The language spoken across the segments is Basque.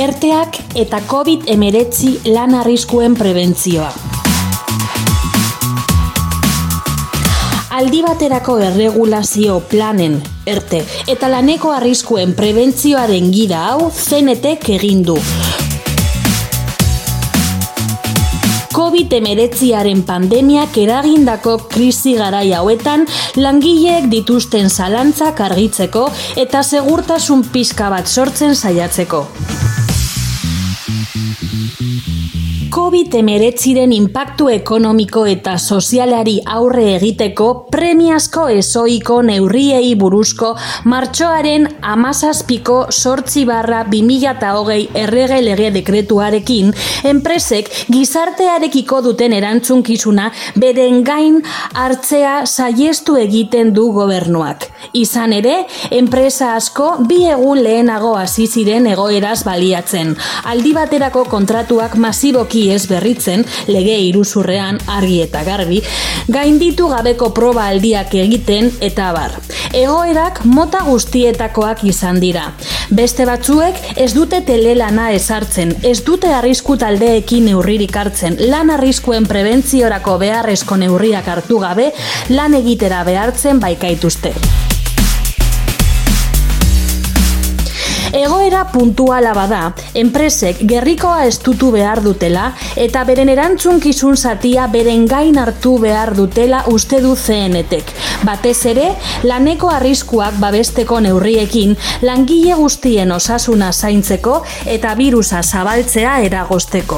ERTEak eta COVID-19 lan arriskuen prebentzioa. Aldi baterako erregulazio planen, ERTE, eta laneko arriskuen prebentzioaren gida hau CNTek egin du. COVID-19aren pandemiak eragindako krisi garai hauetan langileek dituzten zalantzak argitzeko eta segurtasun pixka bat sortzen saiatzeko. COVID-19ren inpaktu ekonomiko eta sozialari aurre egiteko premiazko ezohiko neurriei buruzko martxoaren 17/8/2020 errege lege dekretuarekin enpresek gizartearekiko duten erantzunkizuna beren gain hartzea saihestu egiten du gobernuak. Izan ere, enpresa asko 2 egun lehenago hasi ziren egoeraz baliatzen. Aldi baterako kontratuak masiboki ez berritzen, lege iruzurrean argi eta garbi, gainditu gabeko proba aldiak egiten eta abar. Egoerak mota guztietakoak izan dira. Beste batzuek ez dute telelana ezartzen, ez dute arrisku taldeekin neurririk hartzen, lan arriskuen prebentziorako beharrezko neurriak hartu gabe, lan egitera behartzen baikaituzte. Egoera puntuala bada, enpresek gerrikoa estutu behar dutela eta beren erantzunkizun zatia beren gain hartu behar dutela uste du CNTek. Batez ere, laneko arriskuak babesteko neurriekin langile guztien osasuna zaintzeko eta birusa zabaltzea eragozteko.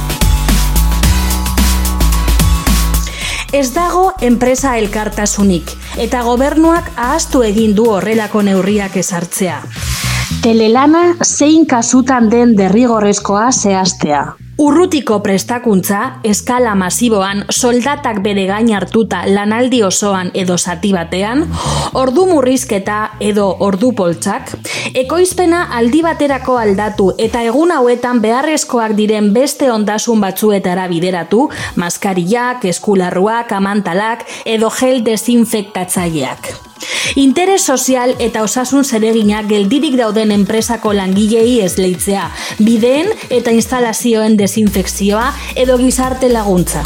Ez dago enpresa elkartasunik eta gobernuak ahaztu egin du horrelako neurriak ezartzea. Telelana zein kasutan den derrigorrezkoa zehaztea. Urrutiko prestakuntza, eskala masiboan, soldatak bere gain hartuta lanaldi osoan edo zati batean, ordu murrizketa edo ordu poltsak, ekoizpena aldi baterako aldatu eta egun hauetan beharrezkoak diren beste ondasun batzuetara bideratu, maskarillak, eskularruak, amantalak edo gel desinfektatzaileak. Interes sozial eta osasun zereginak geldirik dauden enpresako langilei esleitzea, bideen eta instalazioen desinfekzioa edo gizarte laguntza.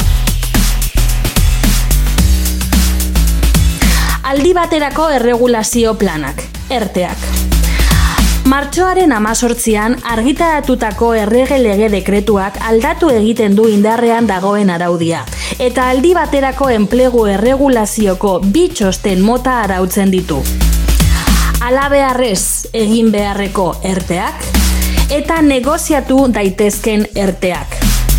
Aldi baterako erregulazio planak, ERTEak. Martxoaren 18an argitaratutako errege lege dekretuak aldatu egiten du indarrean dagoen araudia, eta aldi baterako enplegu erregulazioko 2 txosten mota arautzen ditu. Halabeharrez egin beharreko ERTEak eta negoziatu daitezken ERTEak.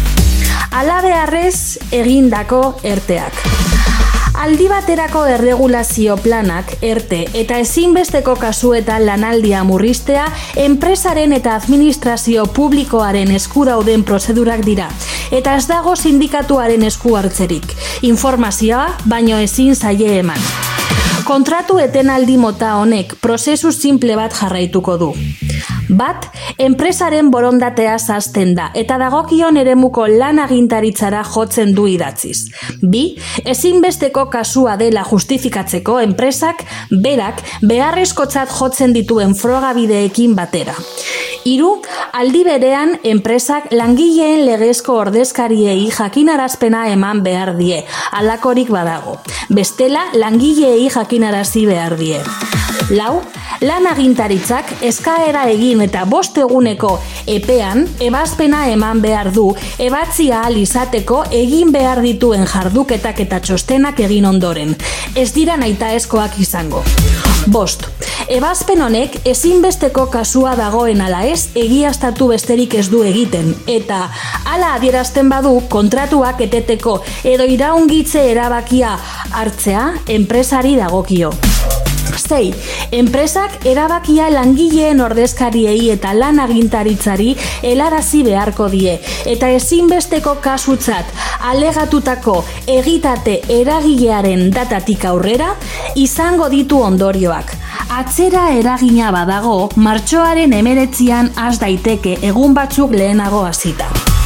Halabeharrez egindako ERTEak. Aldi baterako erregulazio planak, ERTE, eta ezinbesteko kasuetan lanaldia murriztea, enpresaren eta administrazio publikoaren esku dauden prozedurak dira, eta ez dago sindikatuaren esku hartzerik. Informazioa baino ezin zaie eman. Kontratu etenaldi mota honek prozesu simple bat jarraituko du. Bat, enpresaren borondatea zazten da eta dagokion eremuko lan agintaritzara jotzen du idatziz. 2, ezinbesteko kasua dela justifikatzeko enpresak berak beharrezkotzat jotzen dituen frogabideekin batera. 3, aldi berean enpresak langileen legezko ordezkariei jakinarazpena eman behar die, halakorik badago. Bestela langileei jakinarazi behar die. 4, lan agintaritzak eskaera egin eta 5 eguneko epean ebazpena eman behar du ebatzia ahal izateko egin behar dituen jarduketak eta txostenak egin ondoren. Ez dira nahitaezkoak izango. 5, ebazpen honek ezinbesteko kasua dagoen ala ez egiaztatu besterik ez du egiten eta hala adierazten badu kontratuak eteteko edo iraungitze erabakia hartzea enpresari dagokio. 6, enpresak erabakia langileen ordezkariei eta lan agintaritzari helarazi beharko die eta ezinbesteko kasutzat alegatutako egitate eragilearen datatik aurrera izango ditu ondorioak. Atzera eragina badago, martxoaren 19an has daiteke egun batzuk lehenago hasita.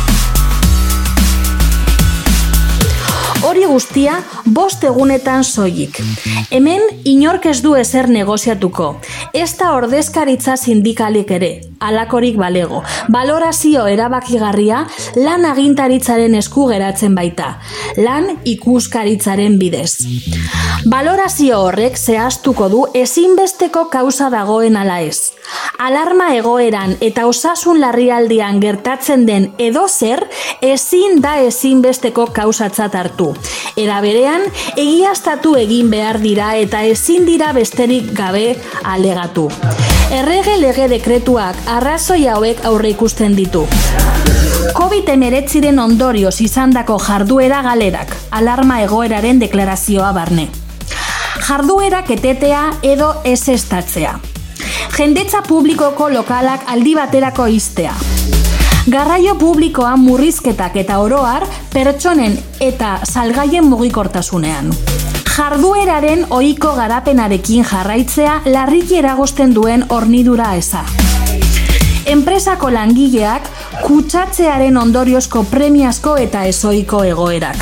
Hori guztia 5 egunetan soilik. Hemen inork ez du ezer negoziatuko, ez da ordezkaritza sindikalik ere. alakorik balego. Balorazio erabakigarria lan agintaritzaren esku geratzen baita, lan ikuskaritzaren bidez. Balorazio horrek zehaztuko du ezinbesteko kausa dagoen ala ez. Alarma egoeran eta osasun larrialdian gertatzen den edozer ezin da ezinbesteko kausatzat hartu. Era berean, egiaztatu egin behar dira eta ezin dira besterik gabe alegatu. Errege lege dekretuak arrazoi hauek aurre ikusten ditu. COVID-19 ondorioz izandako jarduera galerak, alarma egoeraren deklarazioa barne. Jarduerak etetea edo ezeztatzea. Jendetza publikoko lokalak aldi baterako ixtea. Garraio publikoan murrizketak eta oroar pertsonen eta salgaien mugikortasunean. Jardueraren ohiko garapenarekin jarraitzea larriki eragozten duen hornidura eza. Enpresako langileak kutsatzearen ondoriozko premiazko eta ezohiko egoerak.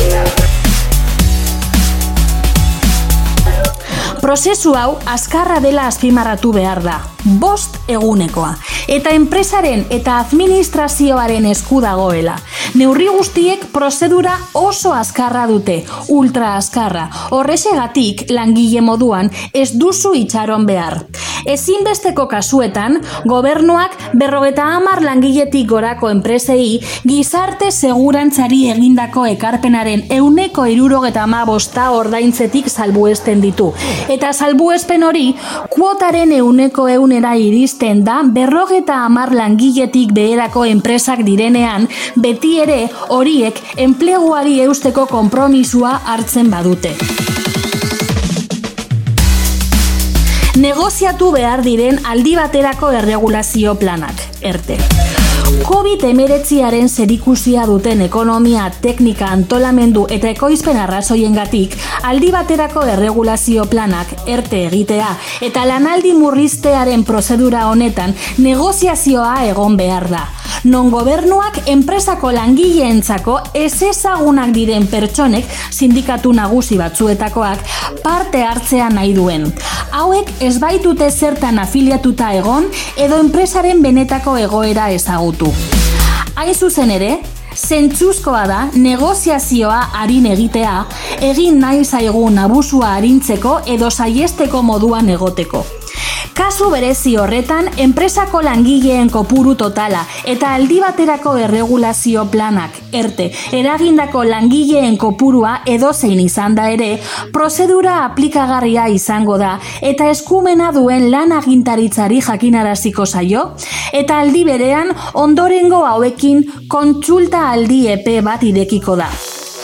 Prozesu hau azkarra dela azpimarratu behar da, 5 egunekoa, eta enpresaren eta administrazioaren esku dagoela. Neurri guztiek prozedura oso azkarra dute, ultra azkarra. Horrexegatik langile moduan ez duzu itxaron behar. Ezinbesteko kasuetan, gobernuak 50 langiletik gorako enpresei gizarte segurantzari egindako ekarpenaren 175 ordaintzetik salbuesten ditu. Eta salbuespen hori, kuotaren 100% iristen da 50 langiletik beherako enpresak direnean, beti ere horiek enpleguari eusteko konpromisua hartzen badute. Negoziatu behar diren aldi baterako erregulazio planak, ERTE. COVID-19aren zerikusia duten ekonomia, teknika, antolamendu eta ekoizpen arrazoiengatik aldi baterako erregulazio planak, ERTE egitea eta lanaldi murriztearen prozedura honetan negoziazioa egon behar da. Non gobernuak enpresako langileentzako ezezagunak diren pertsonek, sindikatu nagusi batzuetakoak, parte hartzea nahi duen. Hauek ez baitute zertan afiliatuta egon edo enpresaren benetako egoera ezagutu. Hain zuzen ere, zentzuzkoa da negoziazioa arin egitea, egin nahi zaigun abusua arintzeko edo saiesteko moduan egoteko. Kasu berezi horretan, enpresako langileen kopuru totala eta aldi baterako erregulazio planak, ERTE, eragindako langileen kopurua edozein izan da ere, prozedura aplikagarria izango da eta eskumena duen lan agintaritzari jakinaraziko zaio, eta aldi berean ondorengo hauekin kontsulta aldi epe bat irekiko da.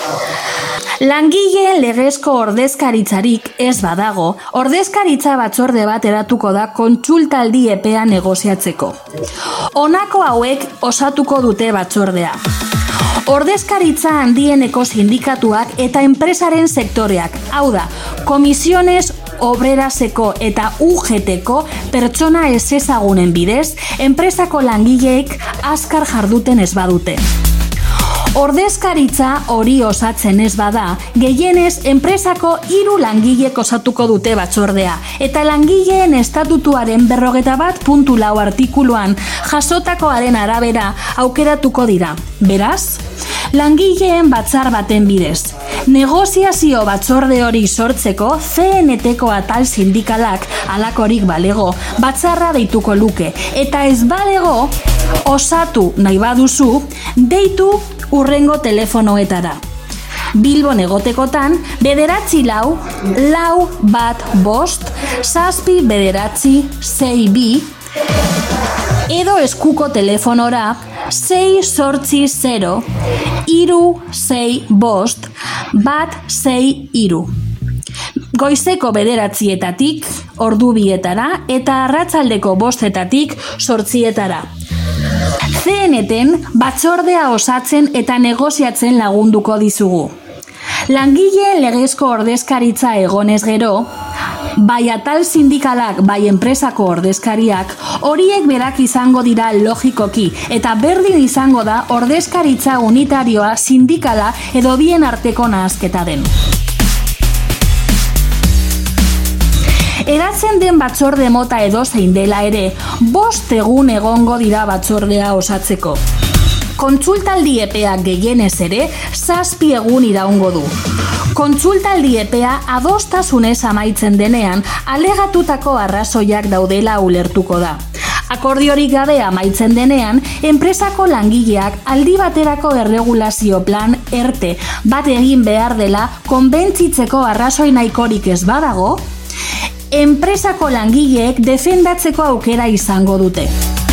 Langileen legezko ordezkaritzarik ez badago, ordezkaritza batzorde bat eratuko da kontsultaldi epea negoziatzeko. Honako hauek osatuko dute batzordea. Ordezkaritza handieneko sindikatuak eta enpresaren sektoreak, hau da, Comisiones Obreraseko eta UGTko pertsona ez ezagunen bidez, enpresako langileek azkar jarduten ez badute. Ordezkaritza hori osatzen ez bada, gehienez enpresako 3 langilek osatuko dute batzordea, eta langileen estatutuaren 41.4 artikuluan jasotakoaren arabera aukeratuko dira. Beraz, langileen batzar baten bidez. Negoziazio batzorde hori sortzeko CNT-ko atal sindikalak alakorik balego batzarra deituko luke, eta ez balego osatu nahi baduzu, deitu urrengo telefonoetara. Bilbon egotekotan, 9-4-4-5-7-9-6-2 edo eskuko telefonora 6-0-3-6-5-1-6-3. Goizeko 9:00 ordu 2 eta arratsaldeko 5:00 8:00. CNT-en batzordea osatzen eta negoziatzen lagunduko dizugu. Langileen legezko ordezkaritza egonez gero, bai atal sindikalak, bai enpresako ordezkariak, horiek berak izango dira logikoki, eta berdin izango da ordezkaritza unitarioa sindikala edo bien arteko nahasketa den. Eratzen den batzorde mota edozein dela ere, 5 egun egongo dira batzordea osatzeko. Kontsultaldi epeak gehienez ere, 7 egun iraungo du. Kontsultaldi epea adostasunez amaitzen denean, alegatutako arrazoiak daudela ulertuko da. Akordiorik gabe amaitzen denean, enpresako langileak aldi baterako erregulazio plan ERTE bat egin behar dela konbentzitzeko arrazoi nahikorik ez badago, enpresako langileek defendatzeko aukera izango dute.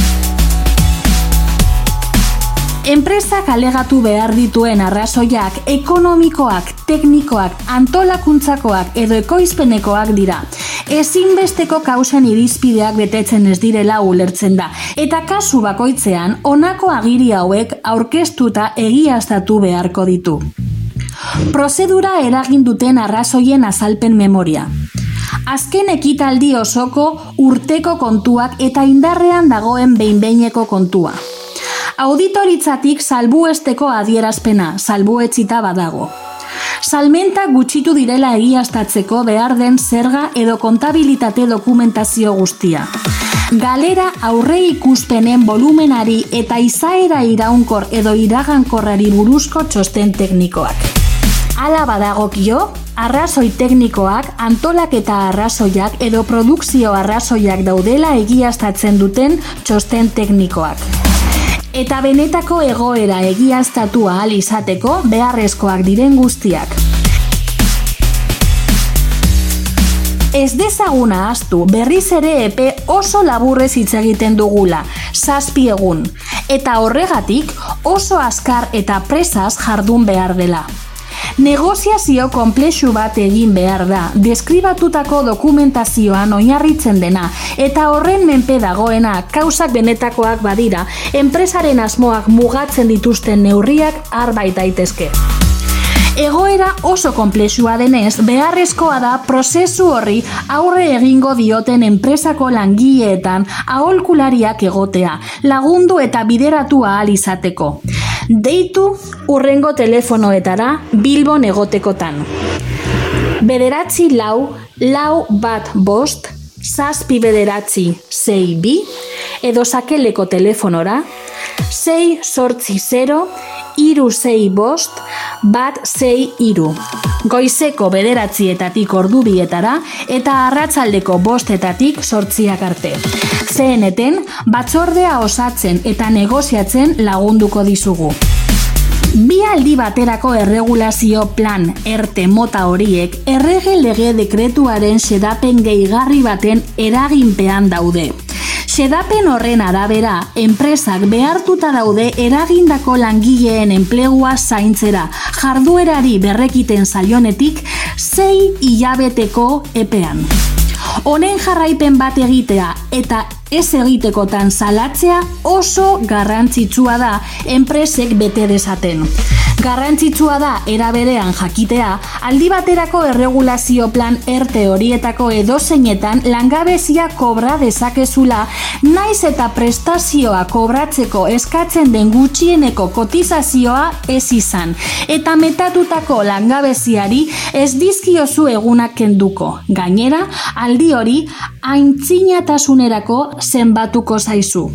Enpresak alegatu behar dituen arrazoiak ekonomikoak, teknikoak, antolakuntzakoak edo ekoizpenekoak dira. Ezinbesteko kausen irizpideak betetzen ez direla ulertzen da, eta kasu bakoitzean honako agiri hauek aurkeztuta egiaztatu beharko ditu. Prozedura eragin duten arrazoien azalpen memoria. Azken ekitaldi osoko urteko kontuak eta indarrean dagoen behin-behineko kontua. Auditoritzatik salbuesteko adierazpena, salbuetsita badago. Salmenta gutxitu direla egiaztatzeko behar den zerga edo kontabilitate dokumentazio guztia. Galera aurre ikuspenen volumenari eta izaera iraunkor edo iragankorrari buruzko txosten teknikoak. Hala badagokio, arrazoi teknikoak, antolaketa arrazoiak edo produkzio arrazoiak daudela egiaztatzen duten txosten teknikoak. Eta benetako egoera egiaztatu ahal izateko beharrezkoak diren guztiak. Ez dezaguna ahaztu berriz ere epe oso laburrez hitz egiten dugula, 7 egun, eta horregatik oso azkar eta presaz jardun behar dela. Negoziazio konplexu bat egin behar da, deskribatutako dokumentazioan oinarritzen dena, eta horren menpe dagoena kausak benetakoak badira, enpresaren asmoak mugatzen dituzten neurriak har bait daitezke. Egoera oso konplexua denez, beharrezkoa da prozesu horri aurre egingo dioten enpresako langileetan aholkulariak egotea, lagundu eta bideratu ahal izateko. Deitu hurrengo telefonoetara Bilbon egotekotan. 94415 edo Sakeleko telefonora 680-365-163. Goizeko 9:00 ordubietara eta arratsaldeko 5:00 8:00 arte. CNT-en batzordea osatzen eta negoziatzen lagunduko dizugu. Bi aldi baterako erregulazio plan ERTE mota horiek errege lege dekretuaren xedapen gehigarri baten eraginpean daude. Xedapen horren arabera, enpresak behartuta daude eragindako langileen enplegua zaintzera, jarduerari berrekiten zaionetik 6 hilabeteko epean. Honen jarraipen bat egitea eta ez egitekotan salatzea oso garrantzitsua da enpresek bete dezaten. Garrantzitsua da era berean jakitea, aldi baterako erregulazio plan ERTE horietako edozeinetan langabezia kobra dezakezula, naiz eta prestazioa kobratzeko eskatzen den gutxieneko kotizazioa ez izan, eta metatutako langabeziari ez dizkiozu egunak kenduko. Gainera, aldi hori aintzinatasunerako zenbatuko zaizu.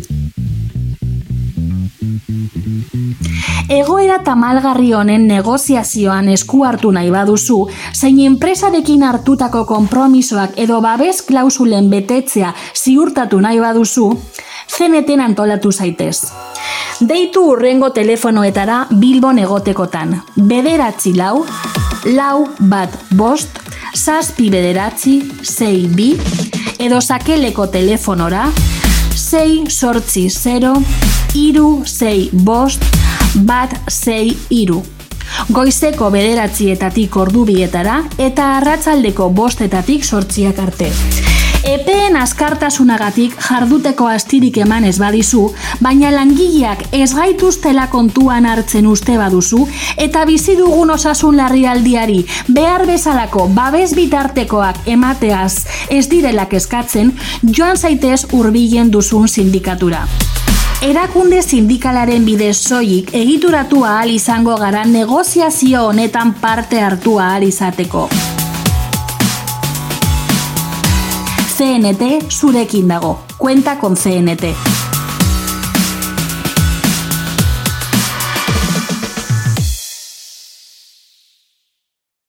Egoera tamalgarri honen negoziazioan esku hartu nahi baduzu, zein enpresarekin hartutako konpromisoak edo babes klausulen betetzea ziurtatu nahi baduzu, CNT-en antolatu zaitez. Deitu hurrengo telefonoetara Bilbon egotekotan, 94415-792 edo Sakeleko telefonora 680-365-163. Goizeko 9:00 ordubietara eta arratsaldeko 5:00 8:00 arte. Epeen azkartasunagatik jarduteko astirik eman ez badizu, baina langileak ez gaituztela kontuan hartzen uste baduzu, eta bizi dugun osasun larrialdiari behar bezalako babes bitartekoak emateaz ez direlak eskatzen, joan zaitez hurbilen duzun sindikatura. Erakunde sindikalaren bidez soilik egituratu ahal izango gara negoziazio honetan parte hartu ahal izateko. CNT zurekin dago. Cuenta con CNT.